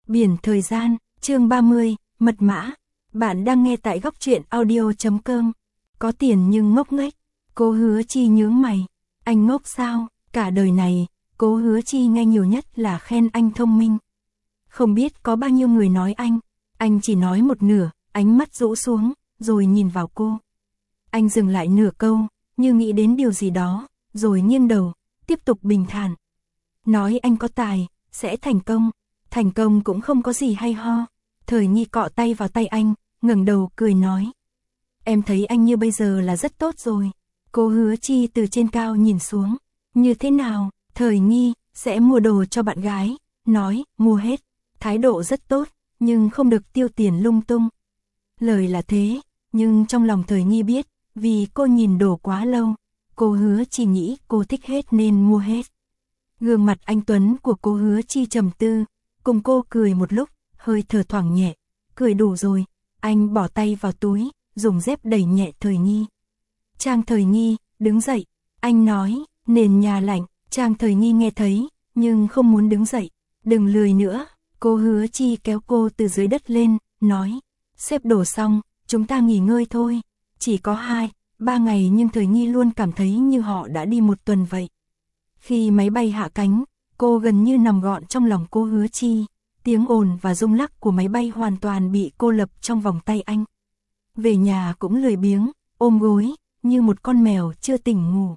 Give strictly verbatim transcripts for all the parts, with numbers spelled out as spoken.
Biển thời gian, chương ba mươi, mật mã. Bạn đang nghe tại góc truyện audio chấm com. Có tiền nhưng ngốc nghếch. Cô Hứa Chi nhướng mày. Anh ngốc sao? Cả đời này, cô Hứa Chi nghe nhiều nhất là khen anh thông minh. Không biết có bao nhiêu người nói anh. Anh chỉ nói một nửa, ánh mắt rũ xuống, rồi nhìn vào cô. Anh dừng lại nửa câu, như nghĩ đến điều gì đó, rồi nghiêng đầu, tiếp tục bình thản. Nói anh có tài, sẽ thành công. Thành công cũng không có gì hay ho. Thời Nhi cọ tay vào tay anh, ngẩng đầu cười nói. Em thấy anh như bây giờ là rất tốt rồi. Cô Hứa Chi từ trên cao nhìn xuống. Như thế nào? Thời Nhi sẽ mua đồ cho bạn gái. Nói, mua hết. Thái độ rất tốt, nhưng không được tiêu tiền lung tung. Lời là thế, nhưng trong lòng Thời Nhi biết, vì cô nhìn đồ quá lâu, cô Hứa Chi nghĩ cô thích hết nên mua hết. Gương mặt anh tuấn của cô Hứa Chi trầm tư, cùng cô cười một lúc, hơi thở thoảng nhẹ. Cười đủ rồi, anh bỏ tay vào túi, dùng dép đẩy nhẹ Thời Nhi. Trang Thời Nhi, đứng dậy. Anh nói, nền nhà lạnh. Trang Thời Nhi nghe thấy, nhưng không muốn đứng dậy. Đừng lười nữa. Cô Hứa Chi kéo cô từ dưới đất lên, nói. Xếp đồ xong, chúng ta nghỉ ngơi thôi. Chỉ có hai, ba ngày nhưng Thời Nhi luôn cảm thấy như họ đã đi một tuần vậy. Khi máy bay hạ cánh, cô gần như nằm gọn trong lòng cô Hứa Chi. Tiếng ồn và rung lắc của máy bay hoàn toàn bị cô lập trong vòng tay anh. Về nhà cũng lười biếng, ôm gối, như một con mèo chưa tỉnh ngủ.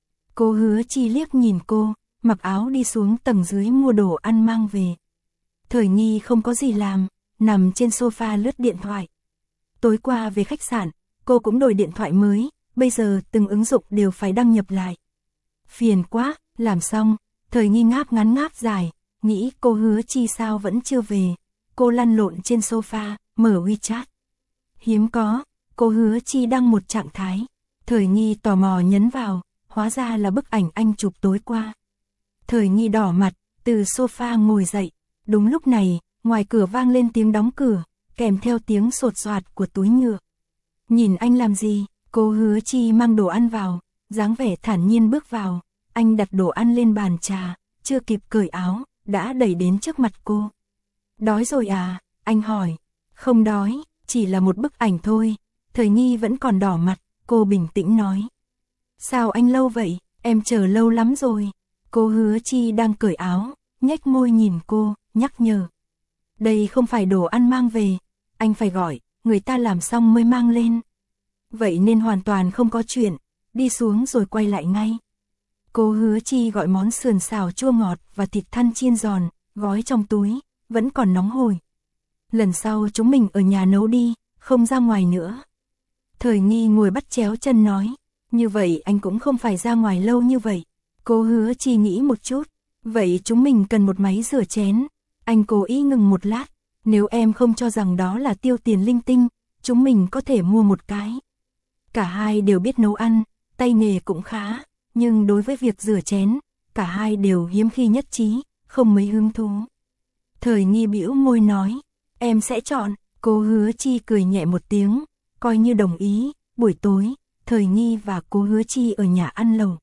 Cô Hứa Chi liếc nhìn cô, mặc áo đi xuống tầng dưới mua đồ ăn mang về. Thời Nhi không có gì làm, nằm trên sofa lướt điện thoại. Tối qua về khách sạn, cô cũng đổi điện thoại mới, bây giờ từng ứng dụng đều phải đăng nhập lại. Phiền quá, làm xong, Thời Nhi ngáp ngắn ngáp dài, nghĩ cô Hứa Chi sao vẫn chưa về. Cô lăn lộn trên sofa, mở WeChat. Hiếm có, cô Hứa Chi đăng một trạng thái. Thời Nhi tò mò nhấn vào, hóa ra là bức ảnh anh chụp tối qua. Thời Nhi đỏ mặt, từ sofa ngồi dậy. Đúng lúc này, ngoài cửa vang lên tiếng đóng cửa, kèm theo tiếng sột soạt của túi nhựa. Nhìn anh làm gì? Cô Hứa Chi mang đồ ăn vào, dáng vẻ thản nhiên bước vào. Anh đặt đồ ăn lên bàn trà, chưa kịp cởi áo, đã đẩy đến trước mặt cô. Đói rồi à? Anh hỏi. Không đói, chỉ là một bức ảnh thôi. Thời Nhi vẫn còn đỏ mặt, cô bình tĩnh nói. Sao anh lâu vậy? Em chờ lâu lắm rồi. Cô Hứa Chi đang cởi áo, nhếch môi nhìn cô, nhắc nhở. Đây không phải đồ ăn mang về, anh phải gọi, người ta làm xong mới mang lên. Vậy nên hoàn toàn không có chuyện, đi xuống rồi quay lại ngay. Cô Hứa Chi gọi món sườn xào chua ngọt và thịt thăn chiên giòn, gói trong túi, vẫn còn nóng hổi. Lần sau chúng mình ở nhà nấu đi, không ra ngoài nữa. Thời Nhi ngồi bắt chéo chân nói, như vậy anh cũng không phải ra ngoài lâu như vậy. Cô Hứa Chi nghĩ một chút, vậy chúng mình cần một máy rửa chén. Anh cố ý ngừng một lát, nếu em không cho rằng đó là tiêu tiền linh tinh, chúng mình có thể mua một cái. Cả hai đều biết nấu ăn, tay nghề cũng khá, nhưng đối với việc rửa chén, cả hai đều hiếm khi nhất trí, không mấy hứng thú. Thời Nhi bĩu môi nói, em sẽ chọn. Cô Hứa Chi cười nhẹ một tiếng, coi như đồng ý. Buổi tối, Thời Nhi và cô Hứa Chi ở nhà ăn lẩu.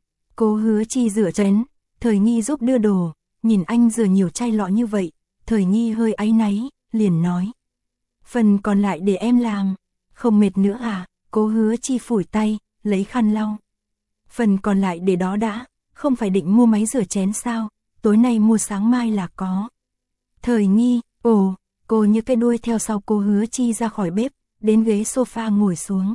Cô Hứa Chi rửa chén, Thời Nhi giúp đưa đồ. Nhìn anh rửa nhiều chai lọ như vậy, Thời Nhi hơi áy náy, liền nói. Phần còn lại để em làm. Không mệt nữa à? Cô Hứa Chi phủi tay, lấy khăn lau. Phần còn lại để đó đã, không phải định mua máy rửa chén sao? Tối nay mua sáng mai là có. Thời Nhi, ồ, cô như cái đuôi theo sau cô Hứa Chi ra khỏi bếp, đến ghế sofa ngồi xuống.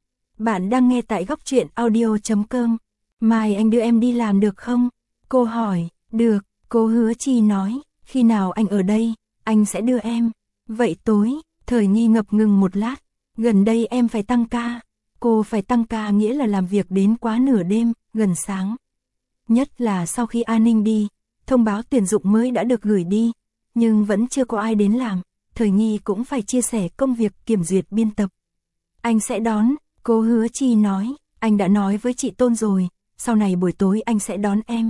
Bạn đang nghe tại góc truyện audio chấm com. Mai anh đưa em đi làm được không? Cô hỏi. Được, cô Hứa Chi nói, khi nào anh ở đây, anh sẽ đưa em. Vậy tối, Thời Nhi ngập ngừng một lát, gần đây em phải tăng ca. Cô phải tăng ca nghĩa là làm việc đến quá nửa đêm, gần sáng. Nhất là sau khi An Ninh đi, thông báo tuyển dụng mới đã được gửi đi, nhưng vẫn chưa có ai đến làm. Thời Nhi cũng phải chia sẻ công việc kiểm duyệt biên tập. Anh sẽ đón, cô Hứa Chi nói, anh đã nói với chị Tôn rồi, sau này buổi tối anh sẽ đón em.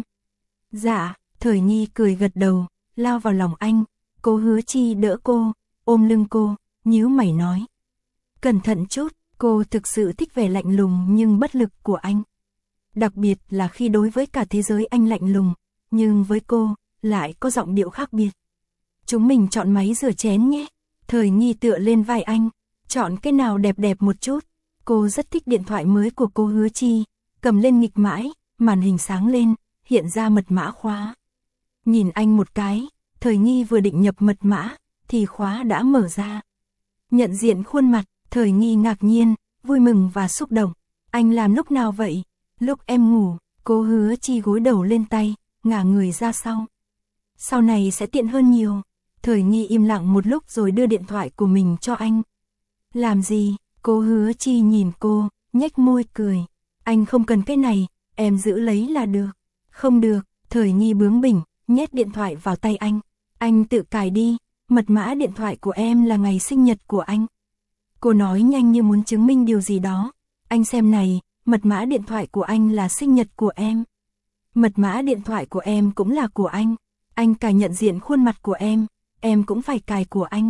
Dạ, Thời Nhi cười gật đầu, lao vào lòng anh. Cô Hứa Chi đỡ cô, ôm lưng cô, nhíu mày nói. Cẩn thận chút, cô thực sự thích vẻ lạnh lùng nhưng bất lực của anh. Đặc biệt là khi đối với cả thế giới anh lạnh lùng, nhưng với cô, lại có giọng điệu khác biệt. chúng mình chọn máy rửa chén nhé. Thời nghi tựa lên vai anh, chọn cái nào đẹp đẹp một chút. Cô rất thích điện thoại mới của cô Hứa Chi, cầm lên nghịch mãi, màn hình sáng lên, hiện ra mật mã khóa. Nhìn anh một cái, Thời nghi vừa định nhập mật mã, thì khóa đã mở ra. Nhận diện khuôn mặt, Thời nghi ngạc nhiên, vui mừng và xúc động. Anh làm lúc nào vậy? Lúc em ngủ. Cô Hứa Chi gối đầu lên tay, ngả người ra sau. Sau này sẽ tiện hơn nhiều. Thời nghi im lặng một lúc rồi đưa điện thoại của mình cho anh. Làm gì? Cô Hứa Chi nhìn cô, nhếch môi cười. Anh không cần cái này, em giữ lấy là được. Không được, Thời nghi bướng bỉnh, nhét điện thoại vào tay anh. Anh tự cài đi, mật mã điện thoại của em là ngày sinh nhật của anh. Cô nói nhanh như muốn chứng minh điều gì đó. Anh xem này, mật mã điện thoại của anh là sinh nhật của em. Mật mã điện thoại của em cũng là của anh. Anh cài nhận diện khuôn mặt của em, em cũng phải cài của anh.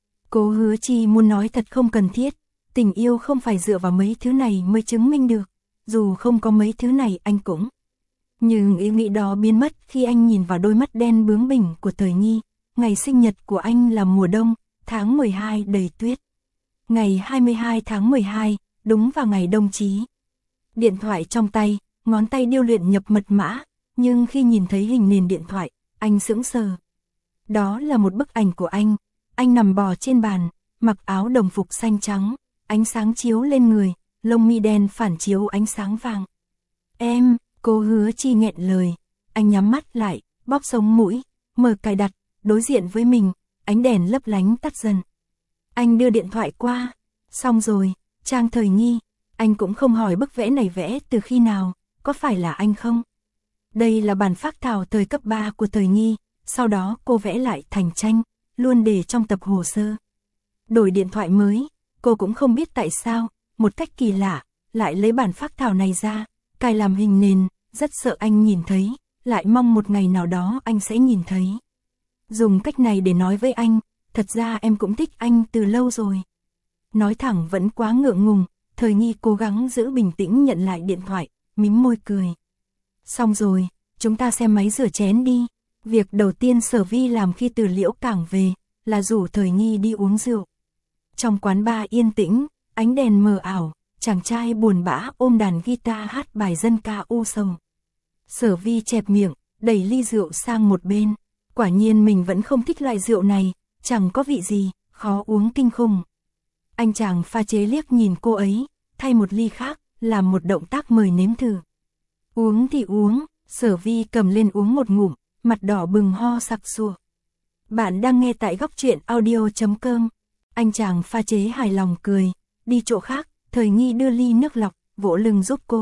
Cô Hứa Chi muốn nói thật không cần thiết. Tình yêu không phải dựa vào mấy thứ này mới chứng minh được. Dù không có mấy thứ này anh cũng. Nhưng ý nghĩ đó biến mất khi anh nhìn vào đôi mắt đen bướng bỉnh của Thời nghi. Ngày sinh nhật của anh là mùa đông, tháng mười hai đầy tuyết. Ngày hai mươi hai tháng mười hai, đúng vào ngày đông chí. Điện thoại trong tay, ngón tay điêu luyện nhập mật mã, nhưng khi nhìn thấy hình nền điện thoại, anh sững sờ. Đó là một bức ảnh của anh, anh nằm bò trên bàn, mặc áo đồng phục xanh trắng, ánh sáng chiếu lên người, lông mi đen phản chiếu ánh sáng vàng. Em, cô Hứa Chi nghẹn lời, anh nhắm mắt lại, bóp sống mũi, mở cài đặt, đối diện với mình, ánh đèn lấp lánh tắt dần. Anh đưa điện thoại qua, xong rồi, trang Thời nghi, anh cũng không hỏi bức vẽ này vẽ từ khi nào, có phải là anh không? Đây là bản phác thảo thời cấp ba của Thời nghi, sau đó cô vẽ lại thành tranh, luôn để trong tập hồ sơ. Đổi điện thoại mới, cô cũng không biết tại sao, một cách kỳ lạ, lại lấy bản phác thảo này ra, cài làm hình nền, rất sợ anh nhìn thấy, lại mong một ngày nào đó anh sẽ nhìn thấy. Dùng cách này để nói với anh, thật ra em cũng thích anh từ lâu rồi. Nói thẳng vẫn quá ngượng ngùng, Thời nghi cố gắng giữ bình tĩnh nhận lại điện thoại, mím môi cười. Xong rồi, chúng ta xem máy rửa chén đi. Việc đầu tiên Sở Vi làm khi từ Liễu Cảng về, là rủ Thời nghi đi uống rượu. Trong quán bar yên tĩnh, ánh đèn mờ ảo, chàng trai buồn bã ôm đàn guitar hát bài dân ca u sầu. Sở Vi chẹp miệng, đẩy ly rượu sang một bên. Quả nhiên mình vẫn không thích loại rượu này, chẳng có vị gì, khó uống kinh khủng. Anh chàng pha chế liếc nhìn cô ấy, thay một ly khác, làm một động tác mời nếm thử. Uống thì uống, Sở Vi cầm lên uống một ngụm, mặt đỏ bừng ho sặc sụa. Bạn đang nghe tại góc truyện audio chấm com. Anh chàng pha chế hài lòng cười, đi chỗ khác, Thời nghi đưa ly nước lọc, vỗ lưng giúp cô.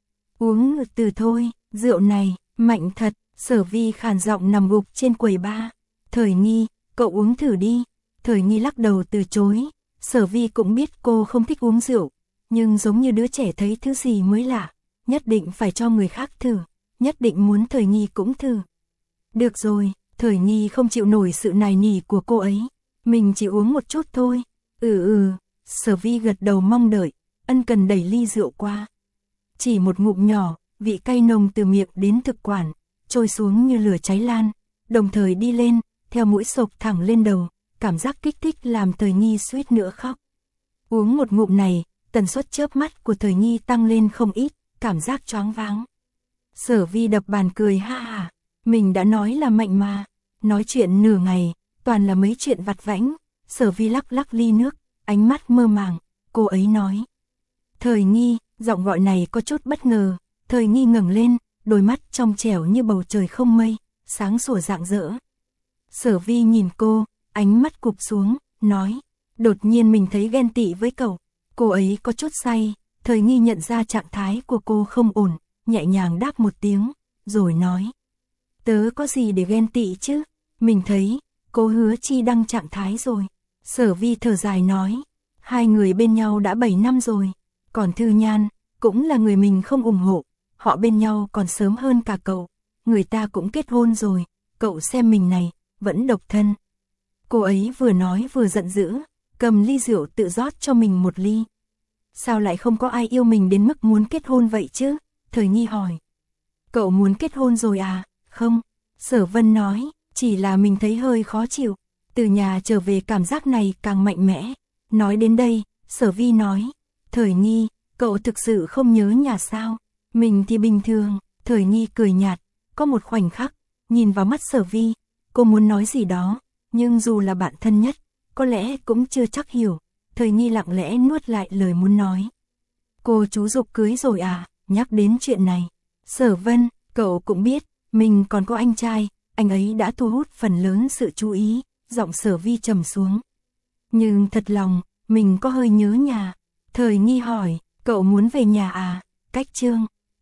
Uống từ thôi, rượu này, mạnh thật, Sở Vi khàn giọng nằm gục trên quầy bar. Thời nghi, cậu uống thử đi. Thời nghi lắc đầu từ chối. Sở Vi cũng biết cô không thích uống rượu, nhưng giống như đứa trẻ thấy thứ gì mới lạ, nhất định phải cho người khác thử, nhất định muốn Thời nghi cũng thử. Được rồi, Thời nghi không chịu nổi sự nài nỉ của cô ấy, mình chỉ uống một chút thôi. Ừ ừ, Sở Vi gật đầu mong đợi, ân cần đẩy ly rượu qua. Chỉ một ngụm nhỏ, vị cay nồng từ miệng đến thực quản, trôi xuống như lửa cháy lan, đồng thời đi lên, theo mũi xộc thẳng lên đầu, cảm giác kích thích làm Thời nghi suýt nữa khóc. Uống một ngụm này, tần suất chớp mắt của Thời nghi tăng lên không ít, cảm giác choáng váng. Sở Vi đập bàn cười ha ha, mình đã nói là mạnh mà. Nói chuyện nửa ngày, toàn là mấy chuyện vặt vãnh. Sở Vi lắc lắc ly nước, ánh mắt mơ màng, cô ấy nói. Thời nghi, giọng gọi này có chút bất ngờ. Thời nghi ngẩng lên, đôi mắt trong trẻo như bầu trời không mây, sáng sủa rạng rỡ. Sở Vi nhìn cô, ánh mắt cụp xuống, nói, đột nhiên mình thấy ghen tị với cậu. Cô ấy có chút say, Thời nghi nhận ra trạng thái của cô không ổn, nhẹ nhàng đáp một tiếng, rồi nói. Tớ có gì để ghen tị chứ, mình thấy, cô Hứa Chi đăng trạng thái rồi. Sở Vi thở dài nói, hai người bên nhau đã bảy năm rồi, còn Thư Nhan, cũng là người mình không ủng hộ, họ bên nhau còn sớm hơn cả cậu, người ta cũng kết hôn rồi, cậu xem mình này, vẫn độc thân. Cô ấy vừa nói vừa giận dữ, cầm ly rượu tự rót cho mình một ly. Sao lại không có ai yêu mình đến mức muốn kết hôn vậy chứ? Thời nghi hỏi. Cậu muốn kết hôn rồi à? Không, Sở Vân nói, Chỉ là mình thấy hơi khó chịu, từ nhà trở về cảm giác này càng mạnh mẽ. Nói đến đây, Sở Vi nói, Thời Nghi, cậu thực sự không nhớ nhà sao? Mình thì bình thường. Thời Nghi cười nhạt, có một khoảnh khắc, nhìn vào mắt Sở Vi, cô muốn nói gì đó, nhưng dù là bạn thân nhất, có lẽ cũng chưa chắc hiểu. Thời Nghi lặng lẽ nuốt lại lời muốn nói. Cô chú Dục cưới rồi à? Nhắc đến chuyện này, Sở Vân, cậu cũng biết, mình còn có anh trai, anh ấy đã thu hút phần lớn sự chú ý. Giọng Sở Vi trầm xuống. Nhưng thật lòng, mình có hơi nhớ nhà. Thời Nghi hỏi, cậu muốn về nhà à? Cách Trương